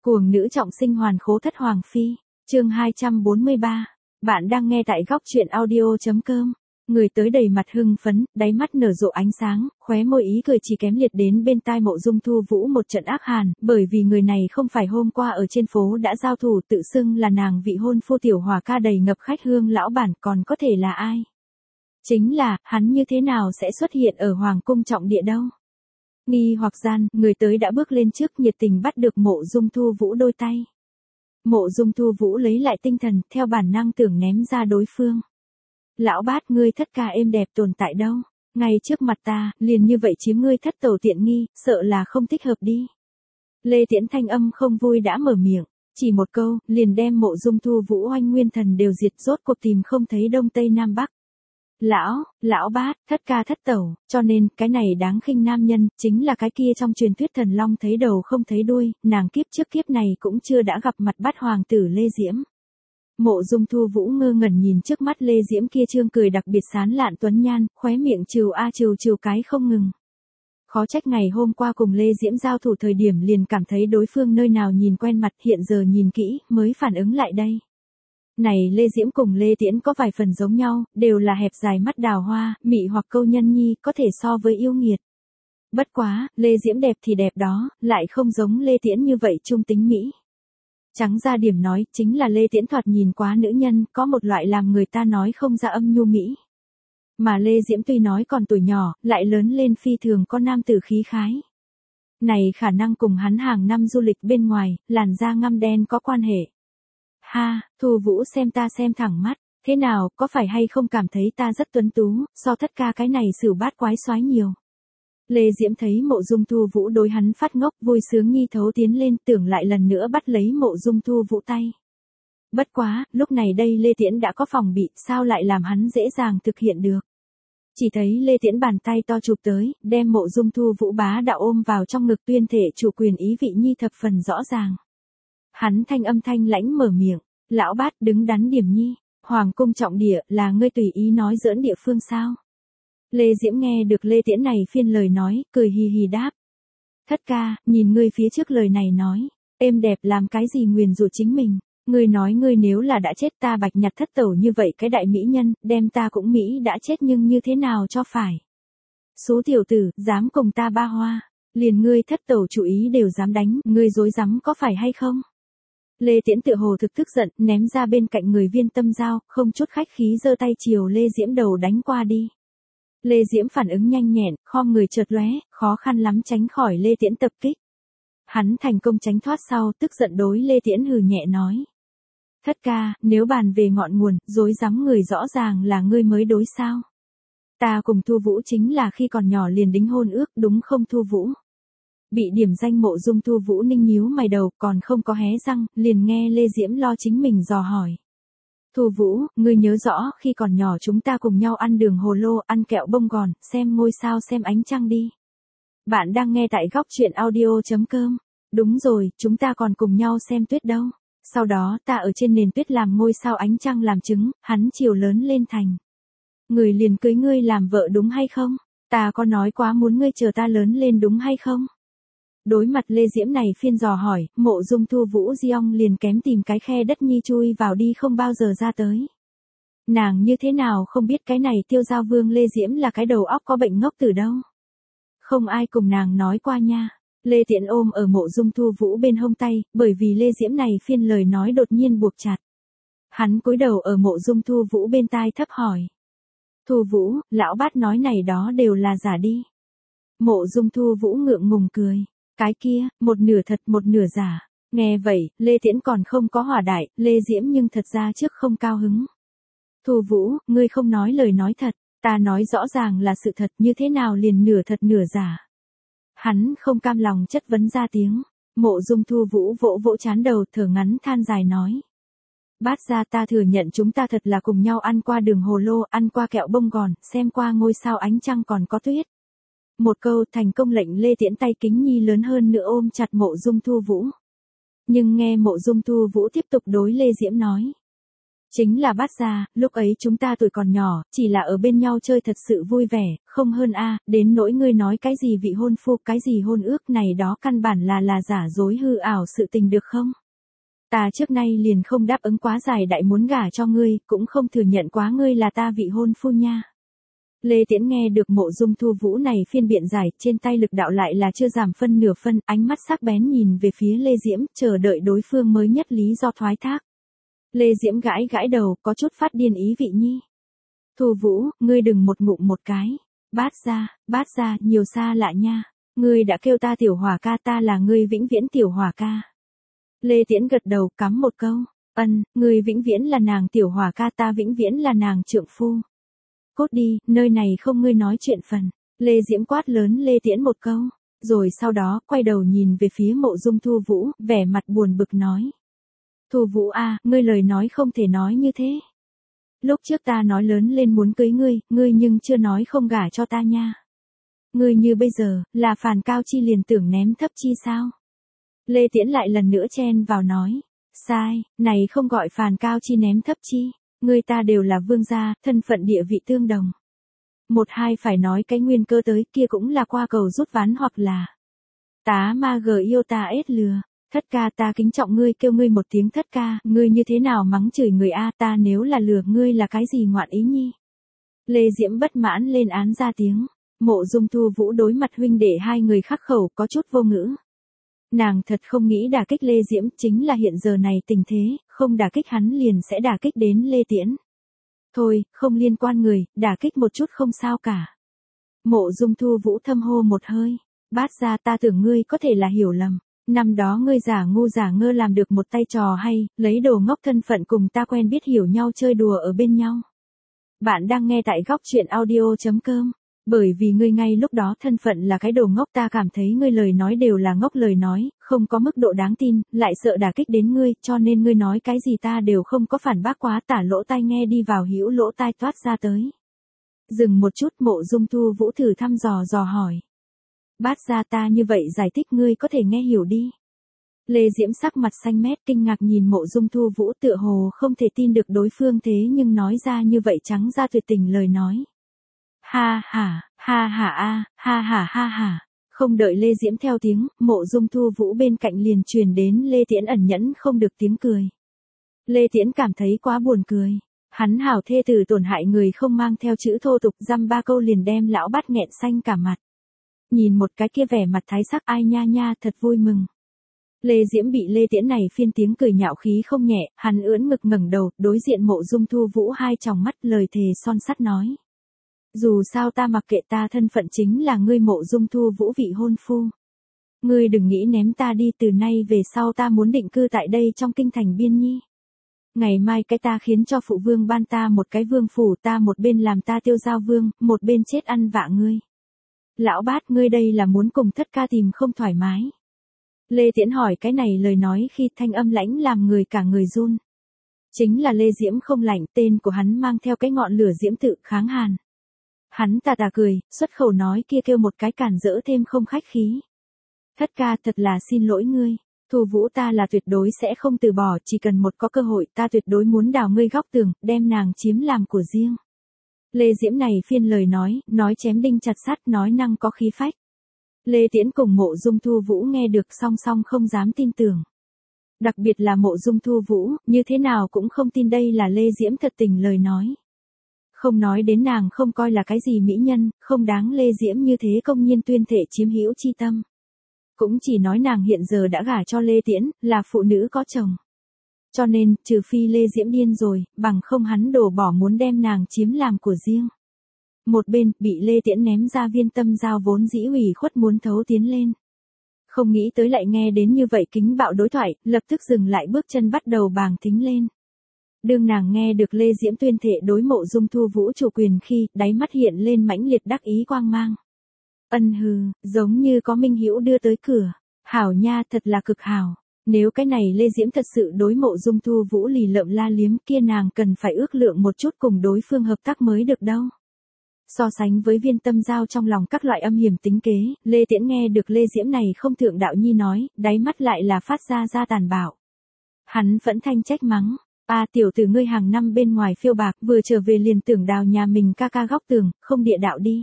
Cuồng nữ trọng sinh hoàn khố thất hoàng phi, chương 243. Bạn đang nghe tại góc truyện audio.com. Người tới đầy mặt hưng phấn, đáy mắt nở rộ ánh sáng, khóe môi ý cười chỉ kém liệt đến bên tai Mộ Dung Thu Vũ một trận ác hàn, bởi vì người này không phải hôm qua ở trên phố đã giao thủ tự xưng là nàng vị hôn phu Tiểu Hòa ca đầy ngập khách hương lão bản, còn có thể là ai? Chính là, hắn như thế nào sẽ xuất hiện ở Hoàng cung trọng địa đâu? Nghi hoặc gian, người tới đã bước lên trước nhiệt tình bắt được Mộ Dung Thu Vũ đôi tay. Mộ Dung Thu Vũ lấy lại tinh thần, theo bản năng tưởng ném ra đối phương. Lão bát, ngươi thất ca êm đẹp tồn tại đâu? Ngay trước mặt ta, liền như vậy chiếm ngươi thất tẩu tiện nghi, sợ là không thích hợp đi. Lê Tiễn thanh âm không vui đã mở miệng, chỉ một câu, liền đem Mộ Dung Thu Vũ oanh nguyên thần đều diệt, rốt cuộc tìm không thấy đông tây nam bắc. Lão bát, thất ca thất tẩu, cho nên, cái này đáng khinh nam nhân, chính là cái kia trong truyền thuyết thần long thấy đầu không thấy đuôi, nàng kiếp trước kiếp này cũng chưa đã gặp mặt bát hoàng tử Lê Diễm. Mộ Dung Thu Vũ ngơ ngẩn nhìn trước mắt Lê Diễm kia trương cười đặc biệt sán lạn tuấn nhan, khóe miệng trừ trừ cái không ngừng. Khó trách ngày hôm qua cùng Lê Diễm giao thủ thời điểm liền cảm thấy đối phương nơi nào nhìn quen mặt, hiện giờ nhìn kỹ, mới phản ứng lại đây. Này Lê Diễm cùng Lê Tiễn có vài phần giống nhau, đều là hẹp dài mắt đào hoa, mị hoặc câu nhân nhi, có thể so với yêu nghiệt. Bất quá, Lê Diễm đẹp thì đẹp đó, lại không giống Lê Tiễn như vậy trung tính mỹ. Trắng ra điểm nói, chính là Lê Tiễn thoạt nhìn quá nữ nhân, có một loại làm người ta nói không ra âm nhu mỹ. Mà Lê Diễm tuy nói còn tuổi nhỏ, lại lớn lên phi thường có nam tử khí khái. Này khả năng cùng hắn hàng năm du lịch bên ngoài, làn da ngăm đen có quan hệ. Ha, Thu Vũ xem ta xem thẳng mắt, thế nào, có phải hay không cảm thấy ta rất tuấn tú, so thất ca cái này xỉu bát quái soái nhiều. Lê Diễm thấy Mộ Dung Thu Vũ đối hắn phát ngốc, vui sướng nhi thấu tiến lên, tưởng lại lần nữa bắt lấy Mộ Dung Thu Vũ tay. Bất quá, lúc này đây Lê Tiễn đã có phòng bị, sao lại làm hắn dễ dàng thực hiện được. Chỉ thấy Lê Tiễn bàn tay to chụp tới, đem Mộ Dung Thu Vũ bá đạo ôm vào trong ngực, tuyên thể chủ quyền ý vị nhi thập phần rõ ràng. Hắn thanh âm thanh lãnh mở miệng, lão bát đứng đắn điểm nhi, Hoàng cung trọng địa là ngươi tùy ý nói giỡn địa phương sao? Lê Diễm nghe được Lê Tiễn này phiên lời nói, cười hì hì đáp. Thất ca, nhìn ngươi phía trước lời này nói, êm đẹp làm cái gì nguyền rủa chính mình, ngươi nói ngươi nếu là đã chết ta bạch nhặt thất tẩu như vậy cái đại mỹ nhân, đem ta cũng Mỹ đã chết nhưng như thế nào cho phải. Số tiểu tử, dám cùng ta ba hoa, liền ngươi thất tẩu chủ ý đều dám đánh, ngươi dối rắm có phải hay không? Lê Tiễn tựa hồ thực tức giận, ném ra bên cạnh người viên tâm dao, không chút khách khí giơ tay chiều Lê Diễm đầu đánh qua đi. Lê Diễm phản ứng nhanh nhẹn, khom người chợt lóe, khó khăn lắm tránh khỏi Lê Tiễn tập kích. Hắn thành công tránh thoát sau, tức giận đối Lê Tiễn hừ nhẹ nói. Thất ca, nếu bàn về ngọn nguồn, dối rắm người rõ ràng là ngươi mới đối sao. Ta cùng Thu Vũ chính là khi còn nhỏ liền đính hôn ước, đúng không Thu Vũ? Bị điểm danh Mộ Dung Thu Vũ ninh nhíu mày đầu, còn không có hé răng, liền nghe Lê Diễm lo chính mình dò hỏi. Thu Vũ, ngươi nhớ rõ, khi còn nhỏ chúng ta cùng nhau ăn đường hồ lô, ăn kẹo bông gòn, xem ngôi sao xem ánh trăng đi. Bạn đang nghe tại góc truyện audio.com. Đúng rồi, chúng ta còn cùng nhau xem tuyết đâu. Sau đó, ta ở trên nền tuyết làm ngôi sao ánh trăng làm chứng, hắn chiều lớn lên thành. Người liền cưới ngươi làm vợ đúng hay không? Ta có nói quá muốn ngươi chờ ta lớn lên đúng hay không? Đối mặt Lê Diễm này phiên dò hỏi, Mộ Dung Thu Vũ Diong liền kém tìm cái khe đất nhi chui vào đi không bao giờ ra tới. Nàng như thế nào không biết cái này Tiêu Giao Vương Lê Diễm là cái đầu óc có bệnh ngốc từ đâu. Không ai cùng nàng nói qua nha. Lê Tiễn ôm ở Mộ Dung Thu Vũ bên hông tay, bởi vì Lê Diễm này phiên lời nói đột nhiên buộc chặt. Hắn cúi đầu ở Mộ Dung Thu Vũ bên tai thấp hỏi. Thu Vũ, lão bát nói này đó đều là giả đi. Mộ Dung Thu Vũ ngượng ngùng cười. Cái kia, một nửa thật một nửa giả. Nghe vậy, Lê Tiễn còn không có hỏa đại, Lê Diễm nhưng thật ra trước không cao hứng. Thu Vũ, ngươi không nói lời nói thật, ta nói rõ ràng là sự thật, như thế nào liền nửa thật nửa giả. Hắn không cam lòng chất vấn ra tiếng. Mộ Dung Thu Vũ vỗ vỗ trán đầu, thở ngắn than dài nói. Bát gia, ta thừa nhận chúng ta thật là cùng nhau ăn qua đường hồ lô, ăn qua kẹo bông gòn, xem qua ngôi sao ánh trăng còn có tuyết. Một câu thành công lệnh Lê Tiễn tay kính nhi lớn hơn nữa ôm chặt Mộ Dung Thu Vũ. Nhưng nghe Mộ Dung Thu Vũ tiếp tục đối Lê Diễm nói. Chính là Bát Gia, lúc ấy chúng ta tuổi còn nhỏ, chỉ là ở bên nhau chơi thật sự vui vẻ, không hơn a, đến nỗi ngươi nói cái gì vị hôn phu, cái gì hôn ước này đó căn bản là giả dối hư ảo sự tình được không? Ta trước nay liền không đáp ứng quá dài đại muốn gả cho ngươi, cũng không thừa nhận quá ngươi là ta vị hôn phu nha. Lê Tiễn nghe được Mộ Dung Thu Vũ này phiên biện giải, trên tay lực đạo lại là chưa giảm phân nửa phân, ánh mắt sắc bén nhìn về phía Lê Diễm, chờ đợi đối phương mới nhất lý do thoái thác. Lê Diễm gãi gãi đầu, có chút phát điên ý vị nhi. Thu Vũ, ngươi đừng một ngụm một cái. Bát gia, nhiều xa lạ nha. Ngươi đã kêu ta tiểu hỏa ca, ta là ngươi vĩnh viễn tiểu hỏa ca. Lê Tiễn gật đầu, cắm một câu. Ngươi vĩnh viễn là nàng tiểu hỏa ca, ta vĩnh viễn là nàng trượng phu. Cốt đi, nơi này không ngươi nói chuyện phần. Lê Diễm quát lớn Lê Tiễn một câu. Rồi sau đó, quay đầu nhìn về phía Mộ Dung Thu Vũ, vẻ mặt buồn bực nói. Thu Vũ a, ngươi lời nói không thể nói như thế. Lúc trước ta nói lớn lên muốn cưới ngươi nhưng chưa nói không gả cho ta nha. Ngươi như bây giờ, là phàn cao chi liền tưởng ném thấp chi sao? Lê Tiễn lại lần nữa chen vào nói. Sai, này không gọi phàn cao chi ném thấp chi. Ngươi ta đều là vương gia, thân phận địa vị tương đồng. Một hai phải nói cái nguyên cơ tới kia cũng là qua cầu rút ván hoặc là. Tá ma gờ yêu ta ết lừa. Thất ca ta kính trọng ngươi, kêu ngươi một tiếng thất ca, ngươi như thế nào mắng chửi người a, ta nếu là lừa ngươi là cái gì ngoạn ý nhi. Lê Diễm bất mãn lên án ra tiếng. Mộ Dung Thu Vũ đối mặt huynh đệ hai người khắc khẩu có chút vô ngữ. Nàng thật không nghĩ đả kích Lê Diễm, chính là hiện giờ này tình thế, không đả kích hắn liền sẽ đả kích đến Lê Tiễn. Thôi, không liên quan người, đả kích một chút không sao cả. Mộ Dung Thu Vũ thâm hô một hơi. Bát gia, ta tưởng ngươi có thể là hiểu lầm. Năm đó ngươi giả ngu giả ngơ làm được một tay trò hay, lấy đồ ngốc thân phận cùng ta quen biết hiểu nhau chơi đùa ở bên nhau. Bạn đang nghe tại góc truyện audio.com. Bởi vì ngươi ngay lúc đó thân phận là cái đồ ngốc, ta cảm thấy ngươi lời nói đều là ngốc lời nói, không có mức độ đáng tin, lại sợ đả kích đến ngươi, cho nên ngươi nói cái gì ta đều không có phản bác quá, tả lỗ tai nghe đi vào hữu lỗ tai toát ra tới. Dừng một chút, Mộ Dung Thu Vũ thử thăm dò hỏi. Bát gia, ta như vậy giải thích ngươi có thể nghe hiểu đi. Lê Diễm sắc mặt xanh mét kinh ngạc nhìn Mộ Dung Thu Vũ, tựa hồ không thể tin được đối phương thế nhưng nói ra như vậy trắng ra tuyệt tình lời nói. Ha ha ha. Không đợi Lê Diễm theo tiếng, Mộ Dung Thu Vũ bên cạnh liền truyền đến Lê Tiễn ẩn nhẫn không được tiếng cười. Lê Tiễn cảm thấy quá buồn cười. Hắn hảo thê tử tổn hại người không mang theo chữ thô tục, dăm ba câu liền đem lão Bát nghẹn xanh cả mặt. Nhìn một cái kia vẻ mặt thái sắc, ai nha nha, thật vui mừng. Lê Diễm bị Lê Tiễn này phiên tiếng cười nhạo khí không nhẹ, hắn ưỡn ngực ngẩng đầu, đối diện Mộ Dung Thu Vũ hai tròng mắt, lời thề son sắt nói. Dù sao ta mặc kệ, ta thân phận chính là ngươi Mộ Dung Thu Vũ vị hôn phu. Ngươi đừng nghĩ ném ta đi, từ nay về sau ta muốn định cư tại đây trong kinh thành Biên Nhi. Ngày mai cái ta khiến cho phụ vương ban ta một cái vương phủ, ta một bên làm ta tiêu giao vương, một bên chết ăn vạ ngươi. Lão Bát, ngươi đây là muốn cùng thất ca tìm không thoải mái. Lê Tiễn hỏi cái này lời nói khi thanh âm lãnh làm người cả người run. Chính là Lê Diễm không lạnh, tên của hắn mang theo cái ngọn lửa diễm tự kháng hàn. Hắn tà tà cười, xuất khẩu nói kia kêu một cái cản rỡ thêm không khách khí. Thất ca, thật là xin lỗi ngươi. Thu Vũ, ta là tuyệt đối sẽ không từ bỏ, chỉ cần một có cơ hội ta tuyệt đối muốn đào ngươi góc tường, đem nàng chiếm làm của riêng. Lê Diễm này phiên lời nói chém đinh chặt sắt, nói năng có khí phách. Lê Tiễn cùng Mộ Dung Thu Vũ nghe được song song không dám tin tưởng. Đặc biệt là Mộ Dung Thu Vũ, như thế nào cũng không tin đây là Lê Diễm thật tình lời nói. Không nói đến nàng không coi là cái gì mỹ nhân, không đáng Lê Diễm như thế công nhiên tuyên thể chiếm hữu chi tâm. Cũng chỉ nói nàng hiện giờ đã gả cho Lê Tiễn, là phụ nữ có chồng. Cho nên, trừ phi Lê Diễm điên rồi, bằng không hắn đổ bỏ muốn đem nàng chiếm làm của riêng. Một bên, bị Lê Tiễn ném ra viên tâm giao vốn dĩ ủy khuất muốn thấu tiến lên. Không nghĩ tới lại nghe đến như vậy kính bạo đối thoại, lập tức dừng lại bước chân bắt đầu bàng thính lên. Đương nàng nghe được Lê Diễm tuyên thệ đối Mộ Dung Thu Vũ chủ quyền khi, đáy mắt hiện lên mãnh liệt đắc ý quang mang. Giống như có minh hữu đưa tới cửa. Hảo nha, thật là cực hảo. Nếu cái này Lê Diễm thật sự đối Mộ Dung Thu Vũ lì lợm la liếm kia, nàng cần phải ước lượng một chút cùng đối phương hợp tác mới được đâu. So sánh với viên tâm giao trong lòng các loại âm hiểm tính kế, Lê Tiễn nghe được Lê Diễm này không thượng đạo nhi nói, đáy mắt lại là phát ra tàn bạo. Hắn phẫn thanh trách mắng. Tiểu tử ngươi hàng năm bên ngoài phiêu bạc, vừa trở về liền tưởng đào nhà mình ca ca góc tường, không địa đạo đi.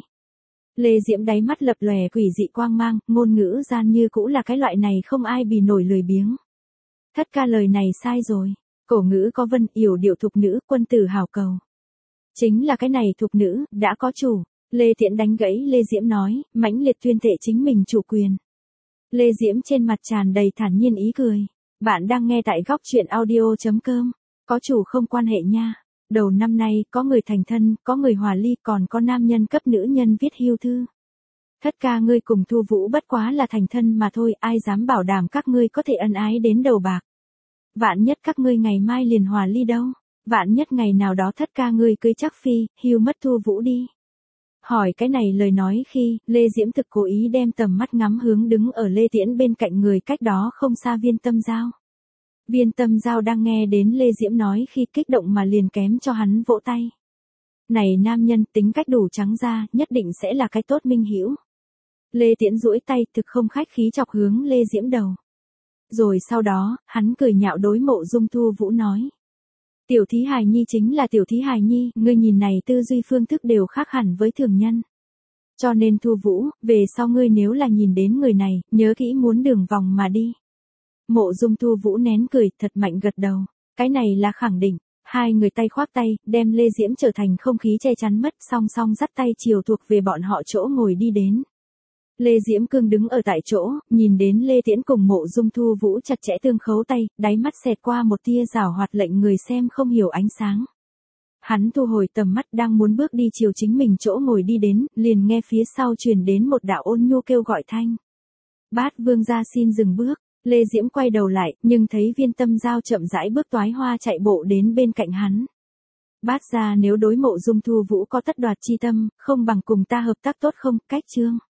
Lê Diễm đáy mắt lập lòe quỷ dị quang mang, ngôn ngữ gian như cũ là cái loại này không ai bì nổi lười biếng. Thất ca lời này sai rồi. Cổ ngữ có vân, yểu điệu thục nữ, quân tử hảo cầu. Chính là cái này thục nữ, đã có chủ. Lê Tiễn đánh gãy Lê Diễm nói, mãnh liệt tuyên thệ chính mình chủ quyền. Lê Diễm trên mặt tràn đầy thản nhiên ý cười. Bạn đang nghe tại góc truyện audio.com. Có chủ không quan hệ nha. Đầu năm nay, có người thành thân, có người hòa ly, còn có nam nhân cấp nữ nhân viết hưu thư. Thất ca ngươi cùng Thu Vũ bất quá là thành thân mà thôi, ai dám bảo đảm các ngươi có thể ân ái đến đầu bạc. Vạn nhất các ngươi ngày mai liền hòa ly đâu. Vạn nhất ngày nào đó thất ca ngươi cưới chắc phi, hưu mất Thu Vũ đi. Hỏi cái này lời nói khi, Lê Diễm thực cố ý đem tầm mắt ngắm hướng đứng ở Lê Tiễn bên cạnh người cách đó không xa Viên Tâm Giao. Viên Tâm Giao đang nghe đến Lê Diễm nói khi kích động mà liền kém cho hắn vỗ tay. Này nam nhân tính cách đủ trắng ra, nhất định sẽ là cái tốt minh hữu. Lê Tiễn duỗi tay thực không khách khí chọc hướng Lê Diễm đầu. Rồi sau đó, hắn cười nhạo đối Mộ Dung Thu Vũ nói. Tiểu thí hài nhi chính là tiểu thí hài nhi, ngươi nhìn này tư duy phương thức đều khác hẳn với thường nhân. Cho nên Thu Vũ, về sau ngươi nếu là nhìn đến người này, nhớ kỹ muốn đường vòng mà đi. Mộ Dung Thu Vũ nén cười, thật mạnh gật đầu. Cái này là khẳng định. Hai người tay khoác tay, đem Lê Diễm trở thành không khí che chắn mất, song song dắt tay chiều thuộc về bọn họ chỗ ngồi đi đến. Lê Diễm cương đứng ở tại chỗ, nhìn đến Lê Tiễn cùng Mộ Dung Thu Vũ chặt chẽ tương khấu tay, đáy mắt xẹt qua một tia giảo hoạt lệnh người xem không hiểu ánh sáng. Hắn thu hồi tầm mắt đang muốn bước đi chiều chính mình chỗ ngồi đi đến, liền nghe phía sau truyền đến một đạo ôn nhu kêu gọi thanh. Bát vương gia xin dừng bước. Lê Diễm quay đầu lại, nhưng thấy Viên Tâm Giao chậm rãi bước toái hoa chạy bộ đến bên cạnh hắn. Bát gia nếu đối Mộ Dung Thu Vũ có tất đoạt chi tâm, không bằng cùng ta hợp tác tốt không, cách chương.